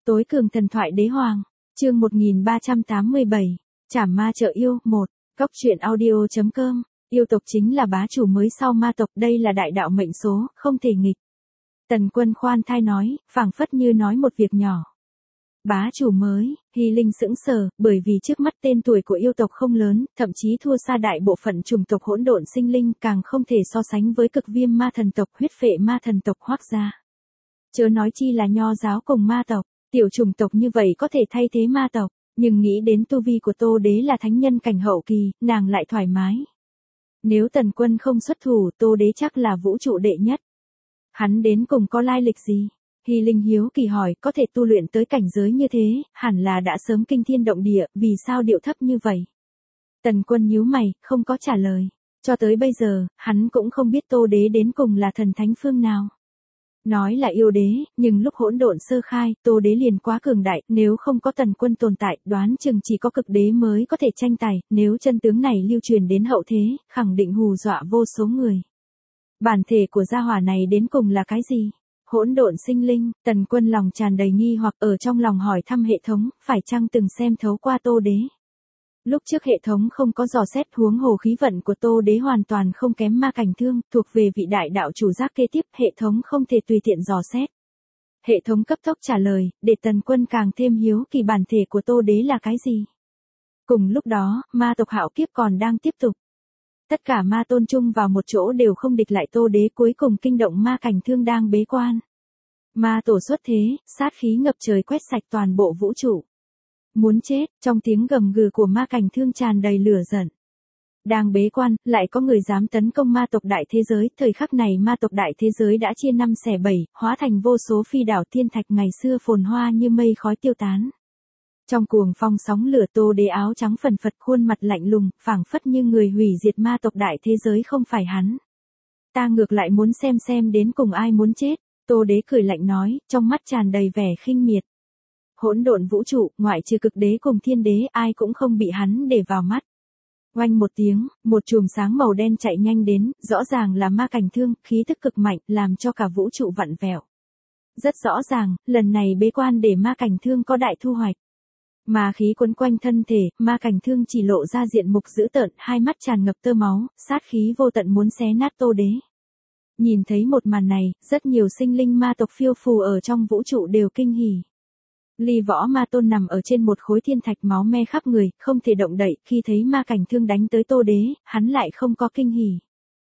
Tối cường thần thoại đế hoàng, chương 1387, Trảm ma trợ yêu, 1, Cốc truyện audio.com, yêu tộc chính là bá chủ mới sau ma tộc, đây là đại đạo mệnh số, không thể nghịch. Tần Quân khoan thai nói, phảng phất như nói một việc nhỏ. Bá chủ mới, Hy Linh sững sờ, bởi vì trước mắt tên tuổi của yêu tộc không lớn, thậm chí thua xa đại bộ phận chủng tộc hỗn độn sinh linh, càng không thể so sánh với cực viêm ma thần tộc, huyết phệ ma thần tộc Hoắc gia. Chớ nói chi là nho giáo cùng ma tộc, tiểu chủng tộc như vậy có thể thay thế ma tộc, nhưng nghĩ đến tu vi của Tô Đế là thánh nhân cảnh hậu kỳ, nàng lại thoải mái. Nếu Tần Quân không xuất thủ, Tô Đế chắc là vũ trụ đệ nhất. Hắn đến cùng có lai lịch gì? Hy Linh hiếu kỳ hỏi, có thể tu luyện tới cảnh giới như thế, hẳn là đã sớm kinh thiên động địa, vì sao điệu thấp như vậy? Tần Quân nhíu mày, không có trả lời. Cho tới bây giờ, hắn cũng không biết Tô Đế đến cùng là thần thánh phương nào. Nói là yêu đế, nhưng lúc hỗn độn sơ khai, Tô Đế liền quá cường đại, nếu không có Tần Quân tồn tại, đoán chừng chỉ có cực đế mới có thể tranh tài, nếu chân tướng này lưu truyền đến hậu thế, khẳng định hù dọa vô số người. Bản thể của gia hỏa này đến cùng là cái gì? Hỗn độn sinh linh, Tần Quân lòng tràn đầy nghi hoặc ở trong lòng hỏi thăm hệ thống, phải chăng từng xem thấu qua Tô Đế? Lúc trước hệ thống không có dò xét, huống hồ khí vận của Tô Đế hoàn toàn không kém ma cảnh thương, thuộc về vị đại đạo chủ giác kế tiếp, hệ thống không thể tùy tiện dò xét. Hệ thống cấp tốc trả lời, để Tần Quân càng thêm hiếu kỳ bản thể của Tô Đế là cái gì. Cùng lúc đó, ma tộc hạo kiếp còn đang tiếp tục. Tất cả ma tôn chung vào một chỗ đều không địch lại Tô Đế, cuối cùng kinh động ma cảnh thương đang bế quan. Ma tổ xuất thế, sát khí ngập trời quét sạch toàn bộ vũ trụ. Muốn chết, trong tiếng gầm gừ của ma cảnh thương tràn đầy lửa giận. Đang bế quan, lại có người dám tấn công ma tộc đại thế giới, thời khắc này ma tộc đại thế giới đã chia 5/7, hóa thành vô số phi đảo thiên thạch ngày xưa phồn hoa như mây khói tiêu tán. Trong cuồng phong sóng lửa, Tô Đế áo trắng phần phật, khuôn mặt lạnh lùng, phảng phất như người hủy diệt ma tộc đại thế giới không phải hắn. Ta ngược lại muốn xem đến cùng ai muốn chết, Tô Đế cười lạnh nói, trong mắt tràn đầy vẻ khinh miệt. Hỗn độn vũ trụ, ngoại trừ cực đế cùng thiên đế, ai cũng không bị hắn để vào mắt. Oanh một tiếng, một chùm sáng màu đen chạy nhanh đến, rõ ràng là ma cảnh thương, khí tức cực mạnh, làm cho cả vũ trụ vặn vẹo. Rất rõ ràng, lần này bế quan để ma cảnh thương có đại thu hoạch. Ma khí quấn quanh thân thể, ma cảnh thương chỉ lộ ra diện mục dữ tợn, hai mắt tràn ngập tơ máu, sát khí vô tận muốn xé nát Tô Đế. Nhìn thấy một màn này, rất nhiều sinh linh ma tộc phiêu phù ở trong vũ trụ đều kinh hỉ. Ly Võ Ma Tôn nằm ở trên một khối thiên thạch, máu me khắp người, không thể động đậy, khi thấy ma cảnh thương đánh tới Tô Đế, hắn lại không có kinh hỉ.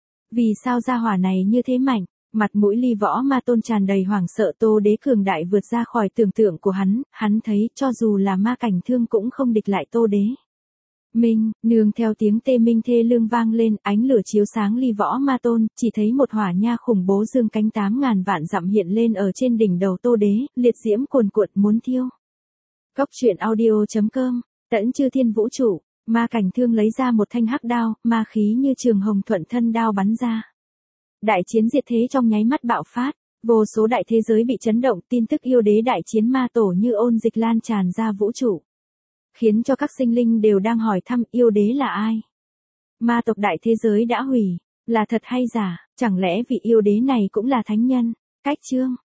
Vì sao gia hỏa này như thế mạnh? Mặt mũi Ly Võ Ma Tôn tràn đầy hoảng sợ, Tô Đế cường đại vượt ra khỏi tưởng tượng của hắn thấy cho dù là ma cảnh thương cũng không địch lại Tô Đế. Minh, nương theo tiếng tê minh thê lương vang lên, ánh lửa chiếu sáng Ly Võ Ma Tôn, chỉ thấy một hỏa nha khủng bố dương cánh 8.000 vạn dặm hiện lên ở trên đỉnh đầu Tô Đế, liệt diễm cuồn cuộn muốn thiêu. Cốc truyện audio.com, tẫn chư thiên vũ trụ, ma cảnh thương lấy ra một thanh hắc đao, ma khí như trường hồng thuận thân đao bắn ra. Đại chiến diệt thế trong nháy mắt bạo phát, vô số đại thế giới bị chấn động, tin tức yêu đế đại chiến ma tổ như ôn dịch lan tràn ra vũ trụ. Khiến cho các sinh linh đều đang hỏi thăm yêu đế là ai. Ma tộc đại thế giới đã hủy, là thật hay giả, chẳng lẽ vị yêu đế này cũng là thánh nhân? Cách chương